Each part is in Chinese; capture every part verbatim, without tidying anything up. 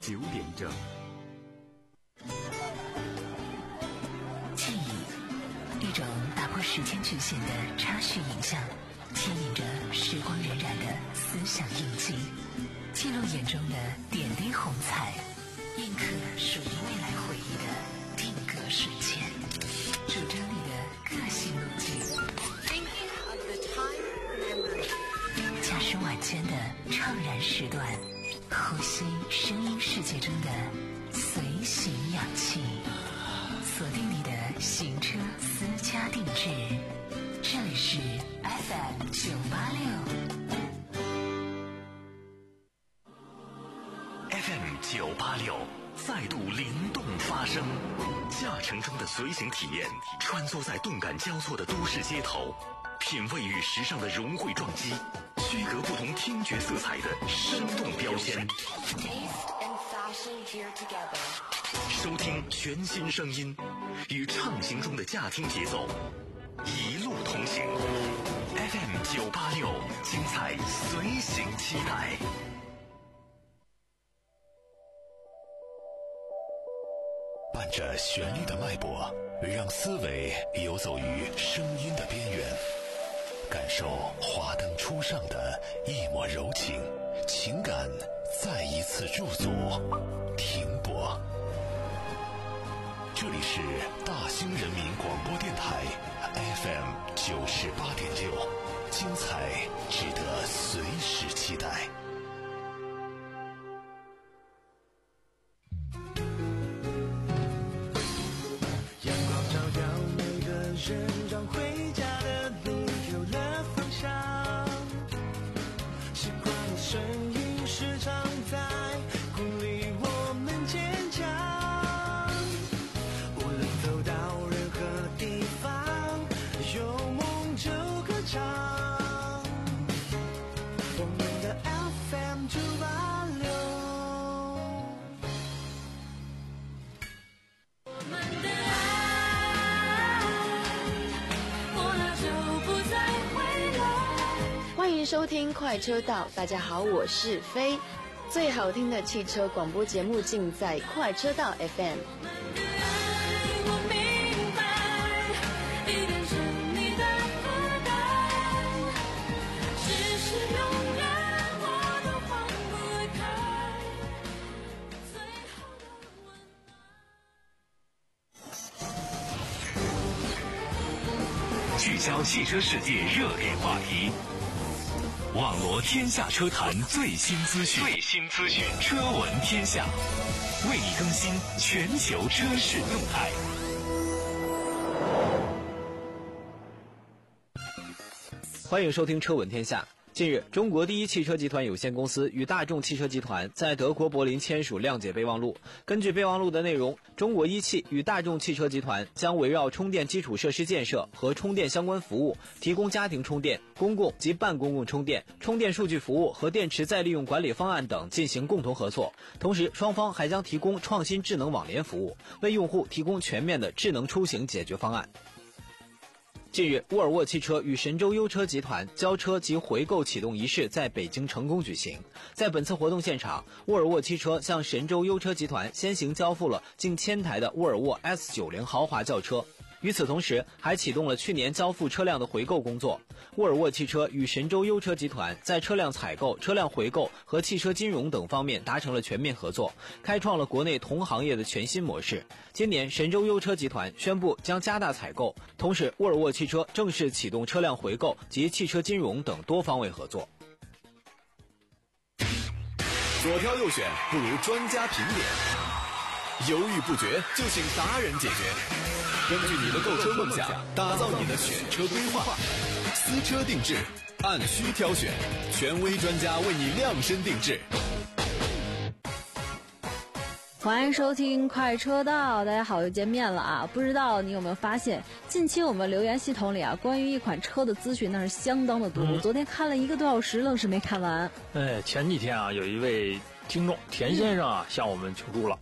九点整。 记忆，一种打破时间局限的插叙影像，牵引着时光荏苒的思想印记，记录眼中的点滴红彩，印刻属于未来回忆的定格瞬间，主张你的个性路径。驾驶晚间的怅然时段，呼吸声音世界中的随行氧气，锁定你的行车私家定制，这里是 F M 九八六 F M 九八六再度灵动发声，驾乘中的随行体验，穿梭在动感交错的都市街头，品味与时尚的融汇撞击，区隔不同听觉色彩的生动标签，收听全新声音，与畅行中的驾听节奏一路同行。 F M 九八六，精彩随行期待。伴着旋律的脉搏，让思维游走于声音的边缘，感受华灯初上的一抹柔情，情感再一次驻足停泊。这里是大兴人民广播电台 F M 九十八点六，精彩值得随时期待。 阳光照耀每个人，让回家的路有了方向。习惯的声音时常在鼓励我们坚强。无论走到任何地方，有梦就歌唱。我们的 F M 九八六。 我们的爱，过了就不再回来。 欢迎收听快车道，大家好，我是飞。最好听的汽车广播节目尽在快车道 F M。 我明白，一变成你的负担，只是永远我都换不开最好的温暖。 聚焦汽车世界热点话题，网罗天下车坛最新资讯，最新资讯，车闻天下，为你更新全球车市动态。 欢迎收听车闻天下。近日，中国第一汽车集团有限公司与大众汽车集团在德国柏林签署谅解备忘录。根据备忘录的内容，中国一汽与大众汽车集团将围绕充电基础设施建设和充电相关服务，提供家庭充电、公共及半公共充电、充电数据服务和电池再利用管理方案等进行共同合作。同时，双方还将提供创新智能网联服务，为用户提供全面的智能出行解决方案。近日，沃尔沃汽车与神州优车集团交车及回购启动仪式在北京成功举行。在本次活动现场，沃尔沃汽车向神州优车集团先行交付了近千台的沃尔沃 S 九十 豪华轿车。与此同时，还启动了去年交付车辆的回购工作。沃尔沃汽车与神州优车集团在车辆采购、车辆回购和汽车金融等方面达成了全面合作，开创了国内同行业的全新模式。今年，神州优车集团宣布将加大采购，同时沃尔沃汽车正式启动车辆回购及汽车金融等多方位合作。 左挑右选不如专家评点，犹豫不决就请达人解决。根据你的购车梦想，打造你的选车规划，私车定制，按需挑选，权威专家为你量身定制。 欢迎收听快车道，大家好，又见面了啊！不知道你有没有发现，近期我们留言系统里啊，关于一款车的资讯那是相当的多。嗯、我昨天看了一个多小时，愣是没看完。 哎，前几天啊，有一位听众田先生啊、嗯、向我们求助了。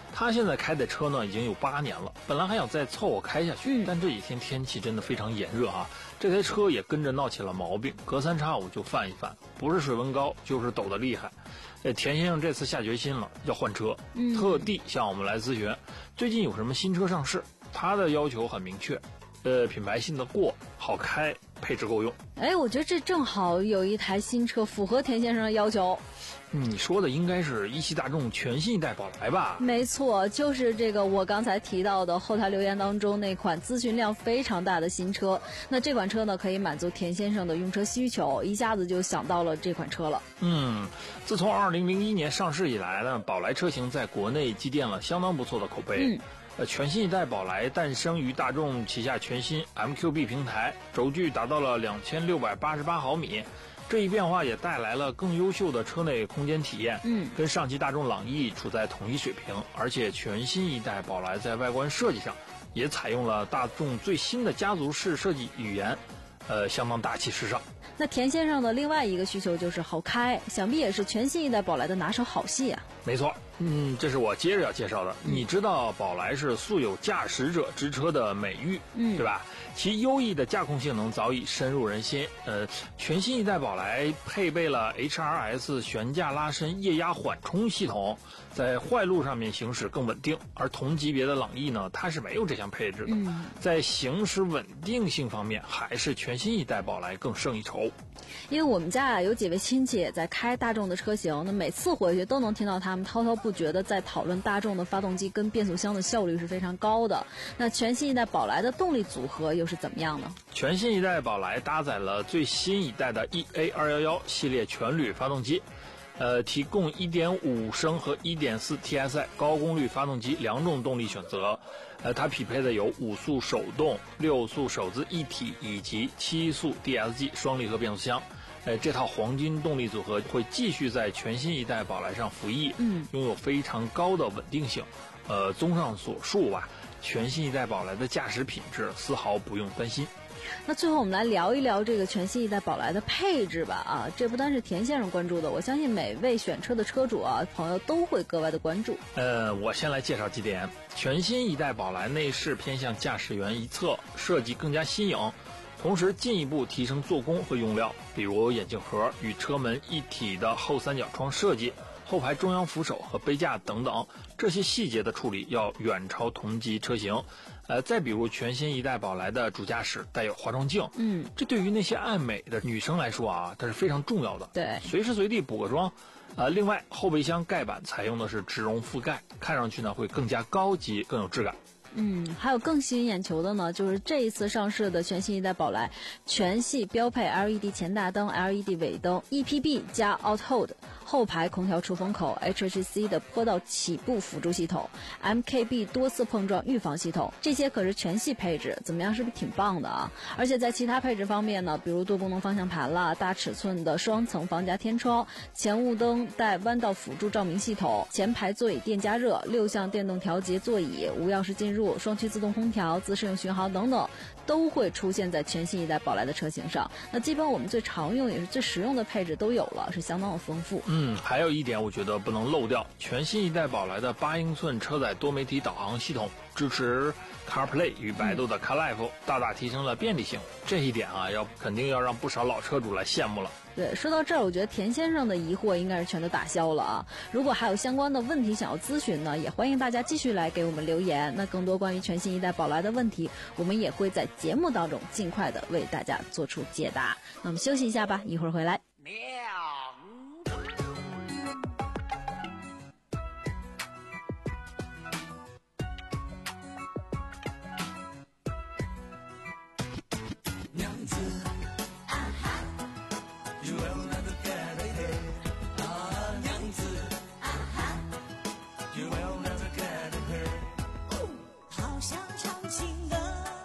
他现在开的车呢已经有八年了，本来还想再凑合开下去，但这几天天气真的非常炎热啊，这台车也跟着闹起了毛病，隔三差五就犯一犯，不是水温高就是抖得厉害。呃，田先生这次下决心了，要换车， 嗯、 特地向我们来咨询最近有什么新车上市。他的要求很明确，呃，品牌信得过，好开，配置够用。 哎，我觉得这正好有一台新车符合田先生的要求。 你说的应该是一汽大众全新一代宝来吧？ 没错，就是这个我刚才提到的后台留言当中那款咨询量非常大的新车。那这款车呢，可以满足田先生的用车需求，一下子就想到了这款车了。 嗯，自从二零零一年上市以来呢，宝来车型在国内积淀了相当不错的口碑。 嗯。 呃，全新一代宝来诞生于大众旗下全新 M Q B 平台，轴距达到了两千六百八十八毫米。这一变化也带来了更优秀的车内空间体验， 嗯， 跟上汽大众朗逸处在同一水平。而且全新一代宝来在外观设计上也采用了大众最新的家族式设计语言，呃，相当大气时尚。 那田先生的另外一个需求就是好开，想必也是全新一代宝来的拿手好戏啊。 没错，嗯，这是我接着要介绍的。嗯、你知道宝来是素有驾驶者之车的美誉， 嗯， 对吧？其优异的驾控性能早已深入人心。呃，全新一代宝来配备了 H R S 悬架拉伸液压缓冲系统，在坏路上面行驶更稳定。而同级别的朗逸呢，它是没有这项配置的。 嗯， 在行驶稳定性方面，还是全新一代宝来更胜一筹。 因为我们家啊有几位亲戚也在开大众的车型，那每次回去都能听到他们滔滔不绝的在讨论大众的发动机跟变速箱的效率是非常高的。那全新一代宝来的动力组合又是怎么样呢？ 全新一代宝来搭载了最新一代的 E A 二一一系列全铝发动机，呃，提供 一点五 升和 一点四 T S I 高功率发动机两种动力选择。呃，它匹配的有五速手动、六速手自一体以及七速 D S G 双离合变速箱。呃，这套黄金动力组合会继续在全新一代宝来上服役， 嗯， 拥有非常高的稳定性。呃，综上所述吧，全新一代宝来的驾驶品质丝毫不用担心。 那最后我们来聊一聊这个全新一代宝来的配置吧。啊，这不单是田先生关注的，我相信每位选车的车主啊朋友都会格外的关注。 呃，我先来介绍几点。全新一代宝来内饰偏向驾驶员一侧，设计更加新颖，同时进一步提升做工和用料，比如眼镜盒与车门一体的后三角窗设计，后排中央扶手和杯架等等，这些细节的处理要远超同级车型。呃，再比如全新一代宝来的主驾驶带有化妆镜， 嗯， 这对于那些爱美的女生来说啊，它是非常重要的。 对， 随时随地补个妆。呃，另外后备箱盖板采用的是植绒覆盖，看上去呢会更加高级，更有质感。 嗯，还有更吸引眼球的呢，就是这一次上市的全新一代宝来，全系标配 L E D 前大灯、L E D 尾灯、E P B 加 Auto Hold， 后排空调出风口、H H C 的坡道起步辅助系统、M K B 多次碰撞预防系统，这些可是全系配置，怎么样？是不是挺棒的啊？而且在其他配置方面呢，比如多功能方向盘啦、大尺寸的双层防夹天窗、前雾灯带弯道辅助照明系统、前排座椅电加热、六项电动调节座椅、无钥匙进入、双区自动空调、自适应巡航等等，都会出现在全新一代宝来的车型上。那基本我们最常用也是最实用的配置都有了，是相当的丰富。 嗯，还有一点我觉得不能漏掉，全新一代宝来的八英寸车载多媒体导航系统支持 CarPlay 与百度的 CarLife，、嗯、大大提升了便利性。这一点啊，要肯定要让不少老车主来羡慕了。 对，说到这儿，我觉得田先生的疑惑应该是全都打消了啊。如果还有相关的问题想要咨询呢，也欢迎大家继续来给我们留言。那更多关于全新一代宝来的问题，我们也会在节目当中尽快的为大家做出解答。那我们休息一下吧，一会儿回来。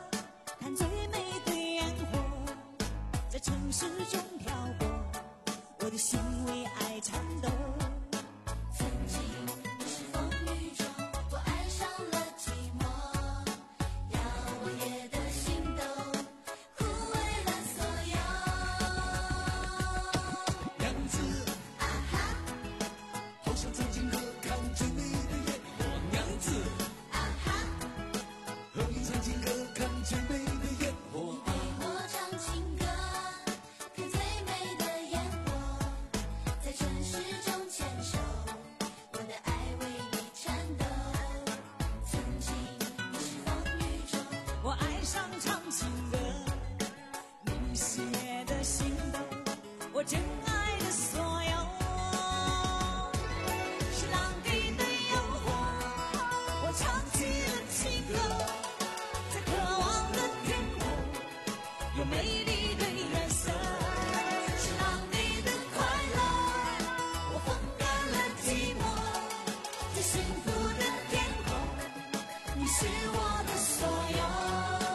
城市中漂泊， 真爱的所有。是浪底的诱惑，我唱起了情歌，在渴望的天空，有美丽的颜色。是浪底的快乐，我风干了寂寞，在幸福的天空，你是我的所有。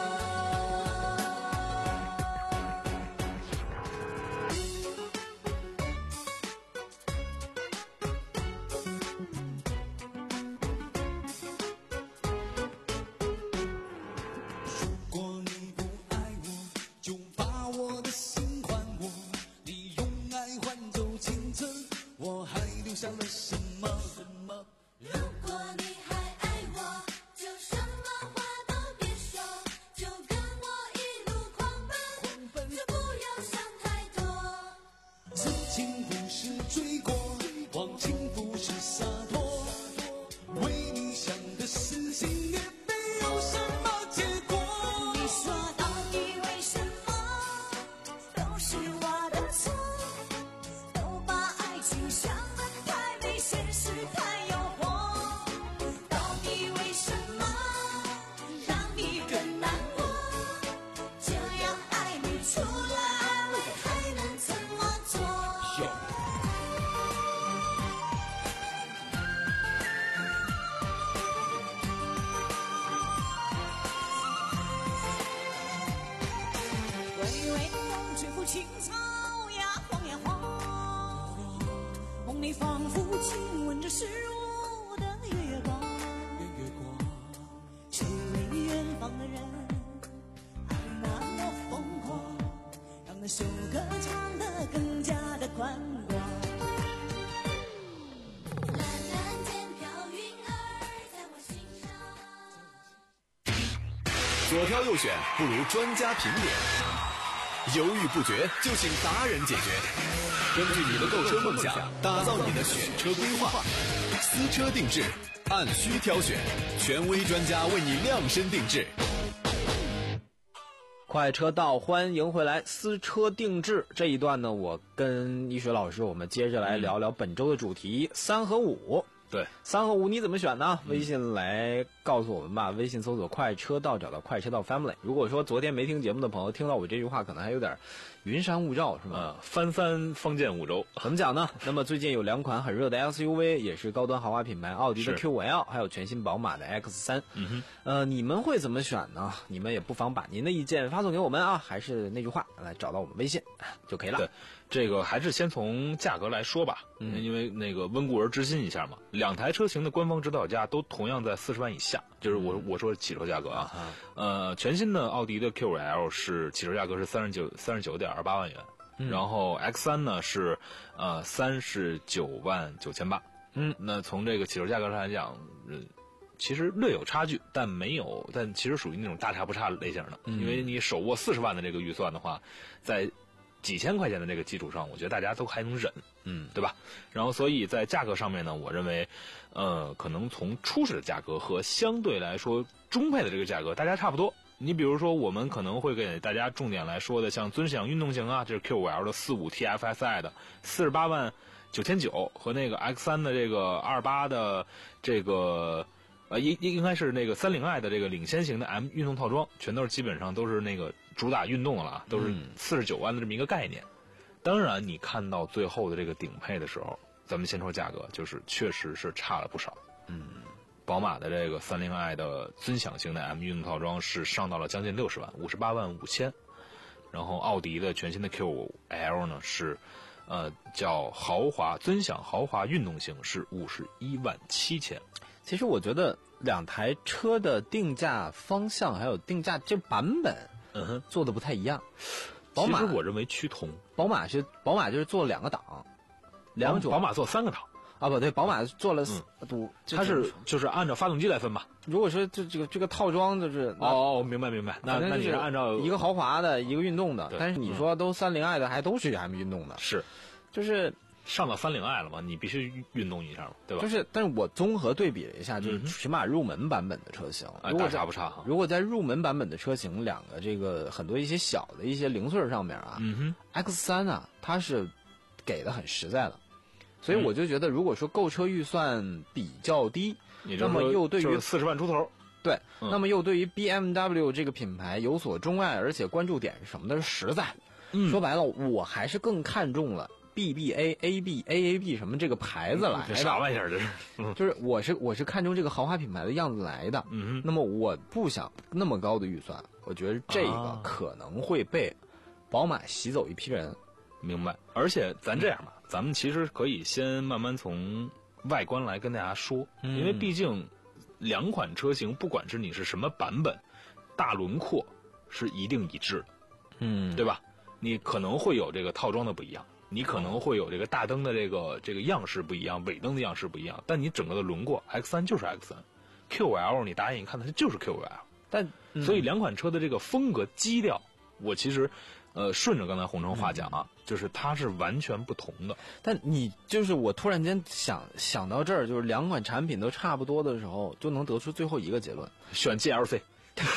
如果你不爱我，就把我的心还我。你用爱换走青春，我还留下了什么？什么？ 如果你还爱我，就什么话都别说，就跟我一路狂奔，就不要想太多。 此情不是追过，忘情不是洒脱，为你想的事情也没有什么结果。 你说到底为什么都是我的错，都把爱情想得太美，现实太诱惑。到底为什么让你更难过？这样爱你除了安慰还能怎么做？微微的风吹拂青草呀，晃呀晃，梦里仿佛亲吻着湿漉的月光。谁为远方的人爱那么疯狂，让那首歌唱得更加的宽广。蓝蓝间飘云儿在我心上。 左挑右选不如专家评点，犹豫不决就请达人解决。根据你的购车梦想，打造你的选车规划，私车定制，按需挑选，权威专家为你量身定制。 快车道，欢迎回来！私车定制这一段呢，我跟医学老师，我们接着来聊聊本周的主题三和五。 对， 三和五你怎么选呢？微信来告诉我们吧。微信搜索快车道，找到快车道 family。如果说昨天没听节目的朋友听到我这句话，可能还有点云山雾罩，是吗？ 呃，翻三方见五洲， 怎么讲呢？那么最近有两款很热的 S U V， 也是高端豪华品牌奥迪的 Q 五 L， 还有全新宝马的 X 三。 嗯哼， 呃，你们会怎么选呢？你们也不妨把您的意见发送给我们啊。还是那句话，来找到我们微信就可以了。 对，这个还是先从价格来说吧， 嗯因为那个温故而知新一下嘛。两台车型的官方指导价都同样在四十万以下，就是我、嗯、我说汽车价格啊。呃，全新的奥迪的 Q 五 L 是汽车价格是三十九三十九点二八万元。然后 X 三 呢是呃三十九万九千八， 嗯， 那从这个汽车价格上来讲，呃，其实略有差距，但没有，但其实属于那种大差不差类型的， 嗯、 因为你手握四十万的这个预算的话，在几千块钱的这个基础上，我觉得大家都还能忍， 嗯， 对吧？然后所以在价格上面呢，我认为，呃，可能从初始的价格和相对来说中配的这个价格，大家差不多。你比如说，我们可能会给大家重点来说的，像尊享运动型啊，这是 Q 五 L 的四五 T F S I 的四十八万九千九，和那个 X 三 的这个二八的这个呃，应应该是那个三零 i 的这个领先型的 M 运动套装，全都是基本上都是那个主打运动的了，都是四十九万的这么一个概念。当然，你看到最后的这个顶配的时候，咱们先说价格，就是确实是差了不少。 嗯。 宝马的这个三零 i 的尊享型的 M 运动套装是上到了将近六十万，五十八万五千。然后奥迪的全新的 Q 五 L 呢是，呃，叫豪华尊享豪华运动型是五十一万七千。 其实我觉得两台车的定价方向还有定价这版本， 嗯哼， 做的不太一样。宝马其实我认为趋同， 宝马是宝马就是做了两个档，两种。 宝马做三个档。 啊不对，宝马做了， 嗯，它是就是按照发动机来分吧。 如果说这这个这个套装就是， 哦，明白明白，那那你是按照一个豪华的，一个运动的，但是你说都三零 i 的，还都是 M 运动的， 是， 就是上到三零 i 了嘛，你必须运动一下嘛，对吧？ 就是，但是我综合对比了一下，就是起码入门版本的车型， 如果差不差？ 如果在入门版本的车型，两个这个很多一些小的一些零碎上面啊， 嗯哼 ，X 三 啊，它是给的很实在了。所以我就觉得，如果说购车预算比较低， 嗯、 那么又对于四十万出头， 对、 嗯， 那么又对于 B M W 这个品牌有所钟爱，而且关注点是什么的是实在。 嗯， 说白了，我还是更看重了 B B A A B A A B 什么这个牌子来的。 啥玩意儿这是？ 嗯、就是我是我是看重这个豪华品牌的样子来的。 嗯， 那么我不想那么高的预算，我觉得这个可能会被宝马洗走一批人。 明白。而且咱这样吧。咱们其实可以先慢慢从外观来跟大家说， 嗯、 因为毕竟两款车型，不管是你是什么版本，大轮廓是一定一致的， 嗯， 对吧？你可能会有这个套装的不一样，你可能会有这个大灯的这个这个样式不一样，尾灯的样式不一样，但你整个的轮廓 X 三 就是 X 三 ，Q L 你打眼一看它就是 Q L， 但、嗯、 所以两款车的这个风格基调，我其实。呃，顺着刚才洪城话讲啊、嗯，就是它是完全不同的。 但你就是我突然间想想到这儿，就是两款产品都差不多的时候，就能得出最后一个结论： 选 G L C。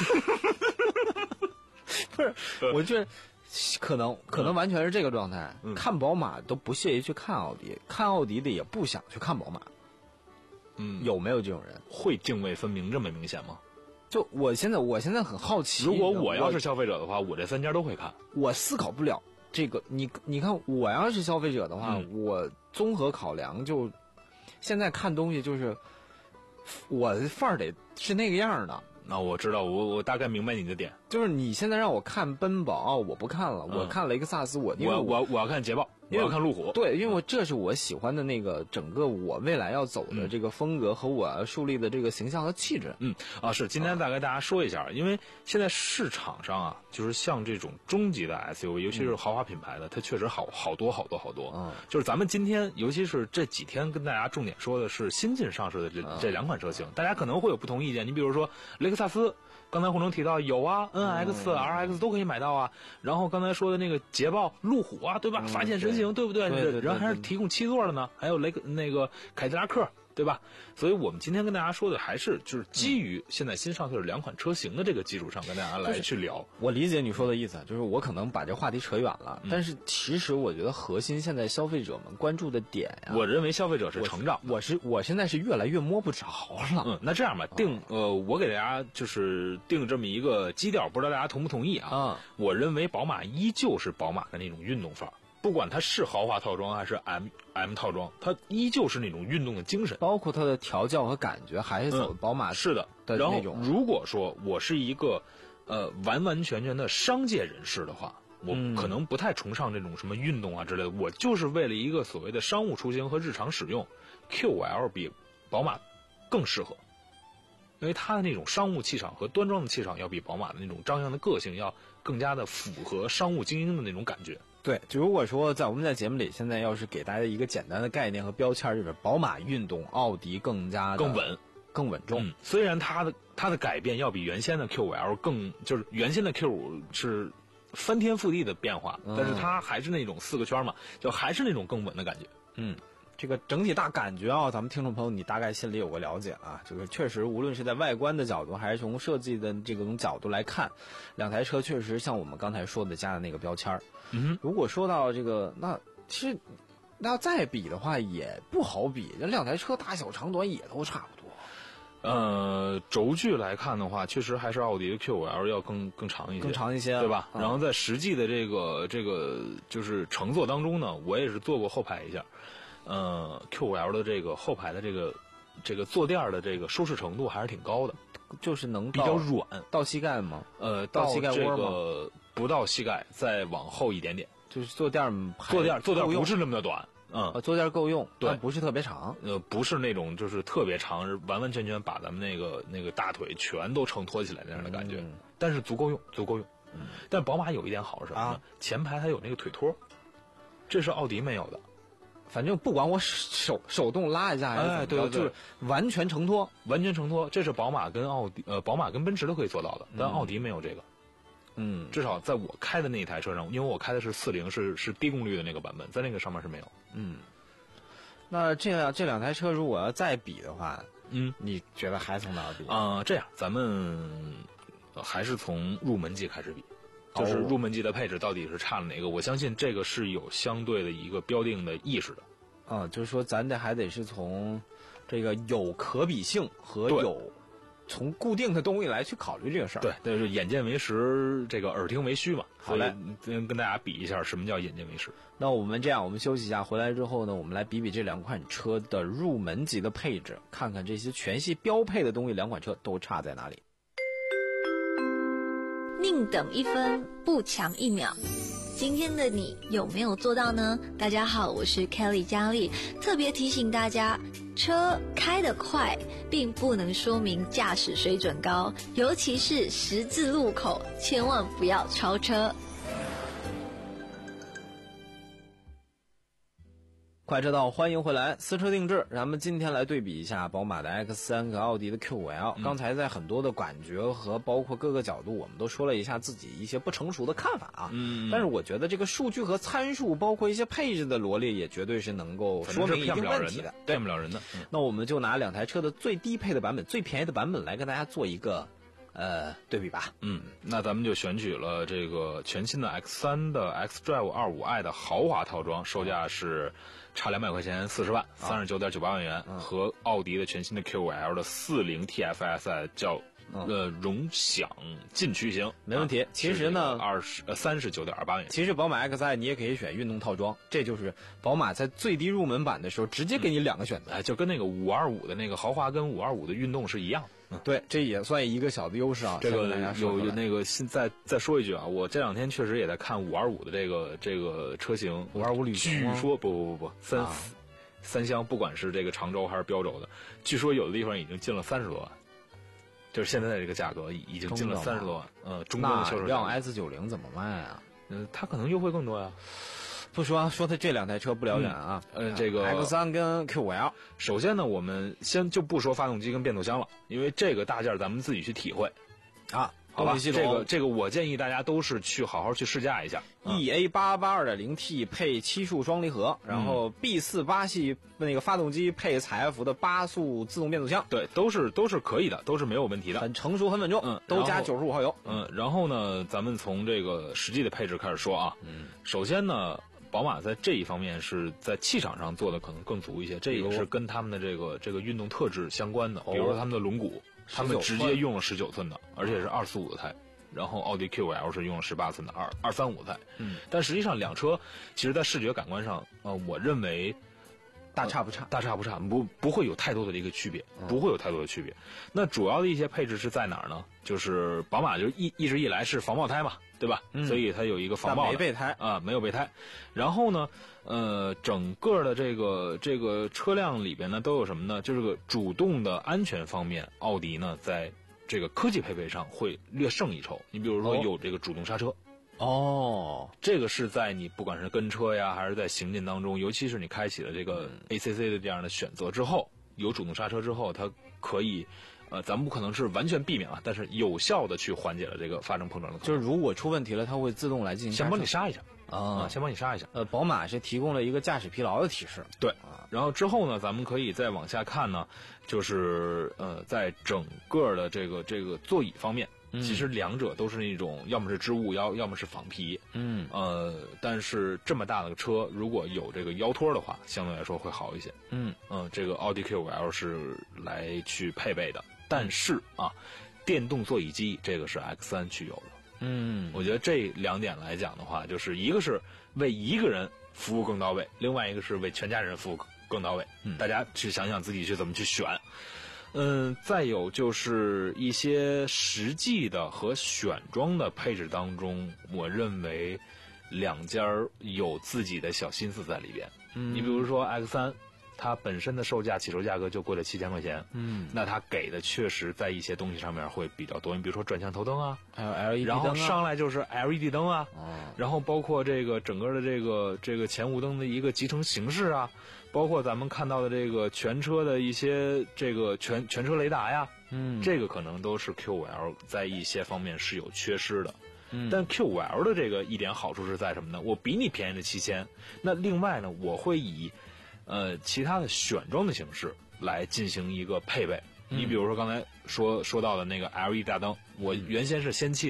不是，我觉得可能可能完全是这个状态。 嗯、 看宝马都不屑于去看奥迪，看奥迪的也不想去看宝马。 嗯， 有没有这种人？ 会泾渭分明这么明显吗？ 就我现在，我现在很好奇， 如果我要是消费者的话，我这三家都会看。 我思考不了这个，你你看，我要是消费者的话， 嗯、 我综合考量就，现在看东西就是，我的范儿得是那个样的。 那我知道，我我大概明白你的点， 就是你现在让我看奔宝，我不看了，嗯、我看雷克萨斯，我因为我我我要看捷豹。我要看路虎， 对，因为我这是我喜欢的那个整个我未来要走的这个风格和我要树立的这个形象和气质。 嗯啊，是今天再跟大家说一下，因为现在市场上啊，就是像这种中级的 S U V， 尤其是豪华品牌的，它确实好好多好多好多。 嗯， 就是咱们今天，尤其是这几天跟大家重点说的是新近上市的这、 嗯、 这两款车型，大家可能会有不同意见。你比如说雷克萨斯。刚才洪城提到有啊 ，N X、R X 都可以买到啊。然后刚才说的那个捷豹、路虎啊，对吧？发现神行，对不对？ 对对对， 人还是提供七座的呢，还有雷克那个凯迪拉克，对吧？所以我们今天跟大家说的还是就是基于现在新上市的两款车型的这个基础上，跟大家来去聊。 我理解你说的意思，就是我可能把这话题扯远了， 嗯、 但是其实我觉得核心现在消费者们关注的点呀、啊， 我认为消费者是成长， 我是我现在是越来越摸不着了。 嗯，那这样吧，定呃，我给大家就是定这么一个基调，不知道大家同不同意啊？ 嗯， 我认为宝马依旧是宝马的那种运动范儿。不管它是豪华套装还是 M M 套装，它依旧是那种运动的精神， 包括它的调教和感觉还是走宝马、 嗯、是的的那种。 然后如果说我是一个呃完完全全的商界人士的话，我可能不太崇尚这种什么运动啊之类的，我就是为了一个所谓的商务出行和日常使用 ，Q L 比宝马更适合。因为它的那种商务气场和端庄的气场，要比宝马的那种张扬的个性要更加的符合商务精英的那种感觉。 对，就如果说在我们在节目里，现在要是给大家一个简单的概念和标签，就是宝马运动，奥迪更加更稳、 更稳重。 嗯、虽然它的它的改变要比原先的 Q 五 L 更，就是原先的 Q 五是翻天覆地的变化， 嗯、 但是它还是那种四个圈嘛，就还是那种更稳的感觉。 嗯。这个整体大感觉啊，咱们听众朋友你大概心里有个了解啊。这个确实，无论是在外观的角度，还是从设计的这种角度来看，两台车确实像我们刚才说的加的那个标签儿。 嗯， 如果说到这个，那其实那要再比的话也不好比，这两台车大小长短也都差不多。 呃，轴距来看的话，确实还是奥迪的 Q 五 L 要更更长一些， 更长一些， 对吧？ 嗯、 然后在实际的这个这个就是乘坐当中呢，我也是坐过后排一下。呃 ，Q 五 L 的这个后排的这个这个坐垫的这个舒适程度还是挺高的， 就是能比较软， 到膝盖吗？ 呃， 到膝盖窝吗？ 这个不到膝盖，再往后一点点， 就是坐垫坐垫坐垫不是那么的短，嗯， 坐垫够用， 对， 但不是特别长， 呃，不是那种就是特别长，是完完全全把咱们那个那个大腿全都承托起来那样的感觉， 嗯、 但是足够用，足够用。嗯、但宝马有一点好是什么呢？ 啊、 前排它有那个腿托，这是奥迪没有的。 反正不管我手手动拉一下还是怎么着， 哎、对对对， 就是完全承托， 完全承托，这是宝马跟奥迪呃，宝马跟奔驰都可以做到的，但奥迪没有这个。 嗯， 至少在我开的那一台车上，因为我开的是四零，是是低功率的那个版本，在那个上面是没有。 嗯，那这样这两台车如果要再比的话， 嗯， 你觉得还从哪儿比？ 啊、呃，这样咱们还是从入门级开始比。 就是入门级的配置到底是差了哪个？我相信这个是有相对的一个标定的意识的。 啊，就是说咱这还得是从这个有可比性和有从固定的东西来去考虑这个事儿。 对，但是眼见为实，这个耳听为虚嘛。 好嘞， 跟跟大家比一下什么叫眼见为实。 那我们这样，我们休息一下，回来之后呢，我们来比比这两款车的入门级的配置，看看这些全系标配的东西，两款车都差在哪里。 宁等一分，不抢一秒。今天的你有没有做到呢？大家好，我是 Kelly 佳丽，特别提醒大家，车开得快并不能说明驾驶水准高，尤其是十字路口，千万不要超车。 快车道，欢迎回来，私车定制。咱们今天来对比一下宝马的 X 三 和奥迪的 Q 五 L。刚才在很多的感觉和包括各个角度，我们都说了一下自己一些不成熟的看法啊。嗯，但是我觉得这个数据和参数，包括一些配置的罗列，也绝对是能够说明一定问题的， 骗不了人的。 嗯、那我们就拿两台车的最低配的版本、最便宜的版本来跟大家做一个。呃，对比吧， 嗯，那咱们就选取了这个全新的 X 三 的 X Drive 二十五 i 的豪华套装，售价是差两百块钱，四十万，三十九点九八万元，嗯、和奥迪的全新的 Q 五 L 的四零 T F S I 叫、嗯、呃荣享进取型， 没问题。啊、其实呢， 二十呃三十九点二八万元。 其实宝马 X I 你也可以选运动套装，这就是宝马在最低入门版的时候直接给你两个选择， 哎、嗯，就跟那个五二五的那个豪华跟五二五的运动是一样的。 对，这也算一个小的优势啊。 这个有有那个现在再说一句啊，我这两天确实也在看五二五的这个这个车型， 五二五旅行， 据说不不不不三、啊、三厢，不管是这个长轴还是标轴的，据说有的地方已经进了三十多万，就是现在的这个价格已经进了三十多万。呃，中端的销售。 让 S 九十 怎么卖啊？ 嗯、呃，它可能优惠更多呀。 不说说的这两台车不聊远啊， 嗯、呃，这个 X 三 跟 Q 五 L， 首先呢，我们先就不说发动机跟变速箱了，因为这个大件咱们自己去体会， 啊， 好吧？这个这个我建议大家都是去好好去试驾一下。 E A 八八 二点零 T 配七速双离合，然后 B 四 八系那个发动机配采埃孚的八速自动变速箱， 对，都是都是可以的，都是没有问题的， 很成熟很稳重， 嗯， 都加九十五号油， 嗯，然后呢，咱们从这个实际的配置开始说啊，嗯，首先呢。宝马在这一方面是在气场上做的可能更足一些，这也是跟他们的这个这个运动特质相关的。比如说他们的轮毂，他们直接用了十九寸的，而且是二四五的胎。然后奥迪 Q 五 L 是用了十八寸的二二三五胎。嗯，但实际上两车其实在视觉感官上，呃，我认为大差不差， 大差不差，不不会有太多的一个区别，不会有太多的区别。那主要的一些配置是在哪儿呢？就是宝马就一一直以来是防爆胎嘛。对吧、嗯？所以它有一个防爆的， 没备胎啊，没有备胎。然后呢，呃，整个的这个这个车辆里边呢，都有什么呢？就是个主动的安全方面，奥迪呢在这个科技配备上会略胜一筹。你比如说有这个主动刹车， 哦， 这个是在你不管是跟车呀，还是在行进当中，尤其是你开启了这个 A C C 的这样的选择之后，有主动刹车之后，它可以。呃，咱们不可能是完全避免啊，但是有效的去缓解了这个发生碰撞的可能。 就是如果出问题了，它会自动来进行先帮你刹一下啊、 嗯，先帮你刹一下。 呃，宝马是提供了一个驾驶疲劳的提示。 对啊，然后之后呢，咱们可以再往下看呢，就是呃，在整个的这个这个座椅方面。其实两者都是那种，要么是织物腰，要么是仿皮。嗯，呃，但是这么大的车，如果有这个腰托的话，相对来说会好一些。嗯嗯、呃，这个奥迪 Q 五 L 是来去配备的，但是啊，电动座椅机这个是 X 三 去有的。嗯，我觉得这两点来讲的话，就是一个是为一个人服务更到位，另外一个是为全家人服务更到位。嗯，大家去想想自己去怎么去选。嗯，再有就是一些实际的和选装的配置当中，我认为两家有自己的小心思在里边。嗯，你比如说 X 三，它本身的售价起售价格就贵了七千块钱。嗯，那它给的确实在一些东西上面会比较多。你比如说转向头灯啊， 还有 L E D 灯、啊， 然后上来就是 L E D 灯啊，哦，然后包括这个整个的这个这个前雾灯的一个集成形式啊。包括咱们看到的这个全车的一些这个全全车雷达呀，嗯，这个可能都是 Q 五 L 在一些方面是有缺失的。嗯，但 Q 五 L 的这个一点好处是在什么呢？我比你便宜了七千，那另外呢，我会以呃其他的选装的形式来进行一个配备。嗯、你比如说刚才说说到的那个 L E D 大灯，我原先是氙气的。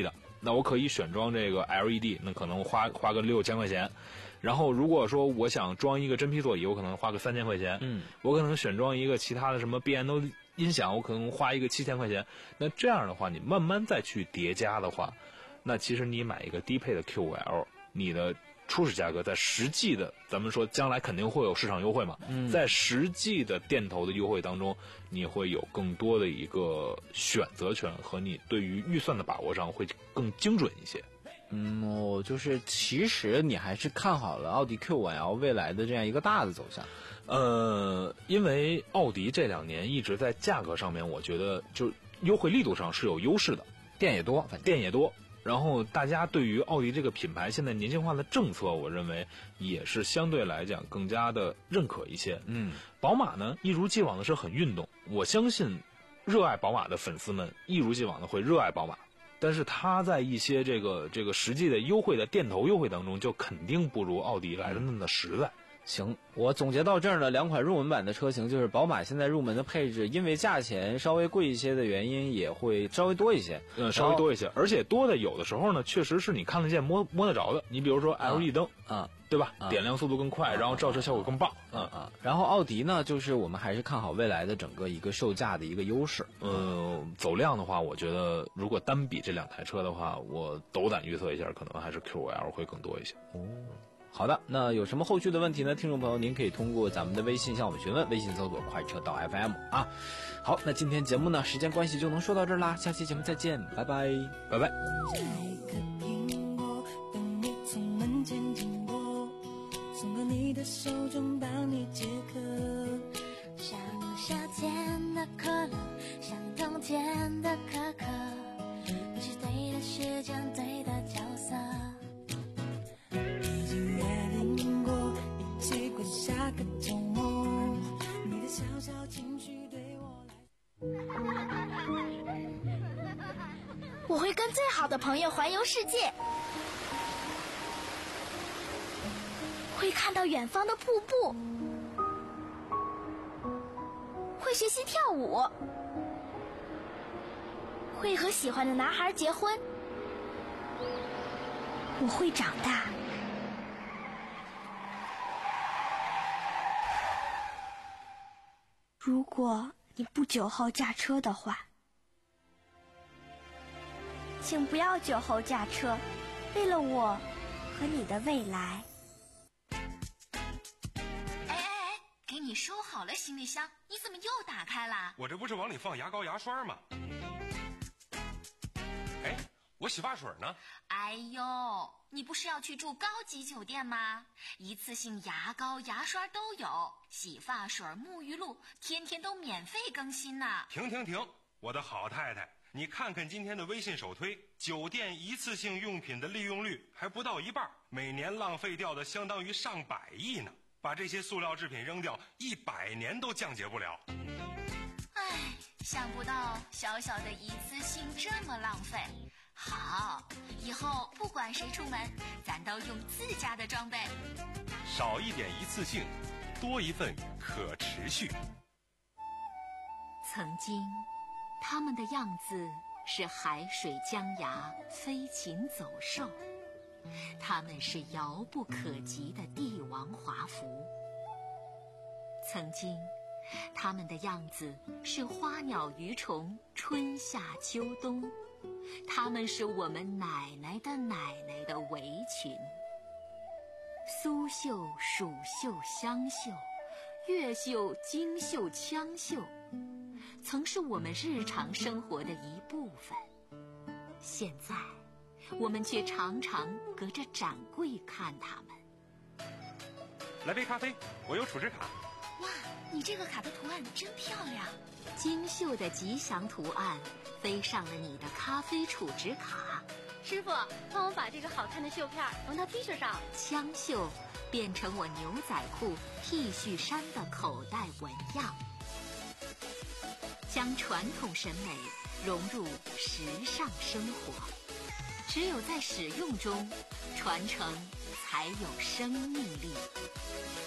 那我可以选装这个 L E D， 那可能花花个六千块钱。然后如果说我想装一个真皮座椅，我可能花个三千块钱。 嗯， 我可能选装一个其他的什么 B and O 音响，我可能花一个七千块钱。那这样的话，你慢慢再去叠加的话，那其实你买一个低配的 Q 五 L， 你的初始价格在实际的，咱们说将来肯定会有市场优惠嘛， 嗯， 在实际的店头的优惠当中，你会有更多的一个选择权，和你对于预算的把握上会更精准一些。 嗯，我就是其实你还是看好了奥迪 Q 五 L 未来的这样一个大的走向。 呃，因为奥迪这两年一直在价格上面，我觉得就优惠力度上是有优势的， 店也多，反正店也多。然后大家对于奥迪这个品牌现在年轻化的政策，我认为也是相对来讲更加的认可一些。 嗯， 宝马呢一如既往的是很运动，我相信热爱宝马的粉丝们一如既往的会热爱宝马。但是它在一些这个这个实际的优惠的店头优惠当中，就肯定不如奥迪来的那么实在。 行，我总结到这儿呢，两款入门版的车型，就是宝马现在入门的配置，因为价钱稍微贵一些的原因，也会稍微多一些， 嗯，稍微多一些，而且多的有的时候呢，确实是你看得见、摸摸得着的。你比如说 L E D 灯， 啊， 对吧？ 啊、 点亮速度更快，啊、然后照射效果更棒， 啊啊。然后奥迪呢，就是我们还是看好未来的整个一个售价的一个优势。 嗯，走量的话，我觉得如果单比这两台车的话，我斗胆预测一下，可能还是 Q 五 L 会更多一些。 哦。好的，那有什么后续的问题呢？听众朋友，您可以通过咱们的微信向我们询问，微信搜索快车道 F M 啊。好，那今天节目呢，时间关系就能说到这儿啦，下期节目再见，拜拜，拜拜。 你的手中帮你解渴，像夏天的可乐，像冬天的可可，你是对的时间，对的角色。已经约定过一起过下个周末，你的小小情绪对我来。 我会跟最好的朋友环游世界，会看到远方的瀑布，会学习跳舞，会和喜欢的男孩结婚。我会长大。如果你不酒后驾车的话，请不要酒后驾车，为了我和你的未来。 给你收好了行李箱，你怎么又打开了？ 我这不是往里放牙膏牙刷吗？哎，我洗发水呢？ 哎呦，你不是要去住高级酒店吗？一次性牙膏牙刷都有，洗发水沐浴露天天都免费更新呢。 停停停，我的好太太，你看看今天的微信首推，酒店一次性用品的利用率还不到一半，每年浪费掉的相当于上百亿呢。把这些塑料制品扔掉，一百年都降解不了。 唉，想不到小小的一次性这么浪费。好，以后不管谁出门，咱都用自家的装备。 少一点一次性，多一份可持续。 曾经，他们的样子是海水江崖，飞禽走兽。他们是遥不可及的帝王华服。曾经，他们的样子是花鸟鱼虫，春夏秋冬。他们是我们奶奶的奶奶的围裙。苏绣、蜀绣、湘绣，越绣、京绣、羌绣，曾是我们日常生活的一部分。现在我们却常常隔着展柜看他们。 来杯咖啡，我有储值卡。 哇，你这个卡的图案真漂亮！精绣的吉祥图案飞上了你的咖啡储值卡。 师傅，帮我把这个好看的绣片缝到 T 恤上。 枪绣变成我牛仔裤、T 恤衫的口袋纹样，将传统审美融入时尚生活。只有在使用中，传承才有生命力。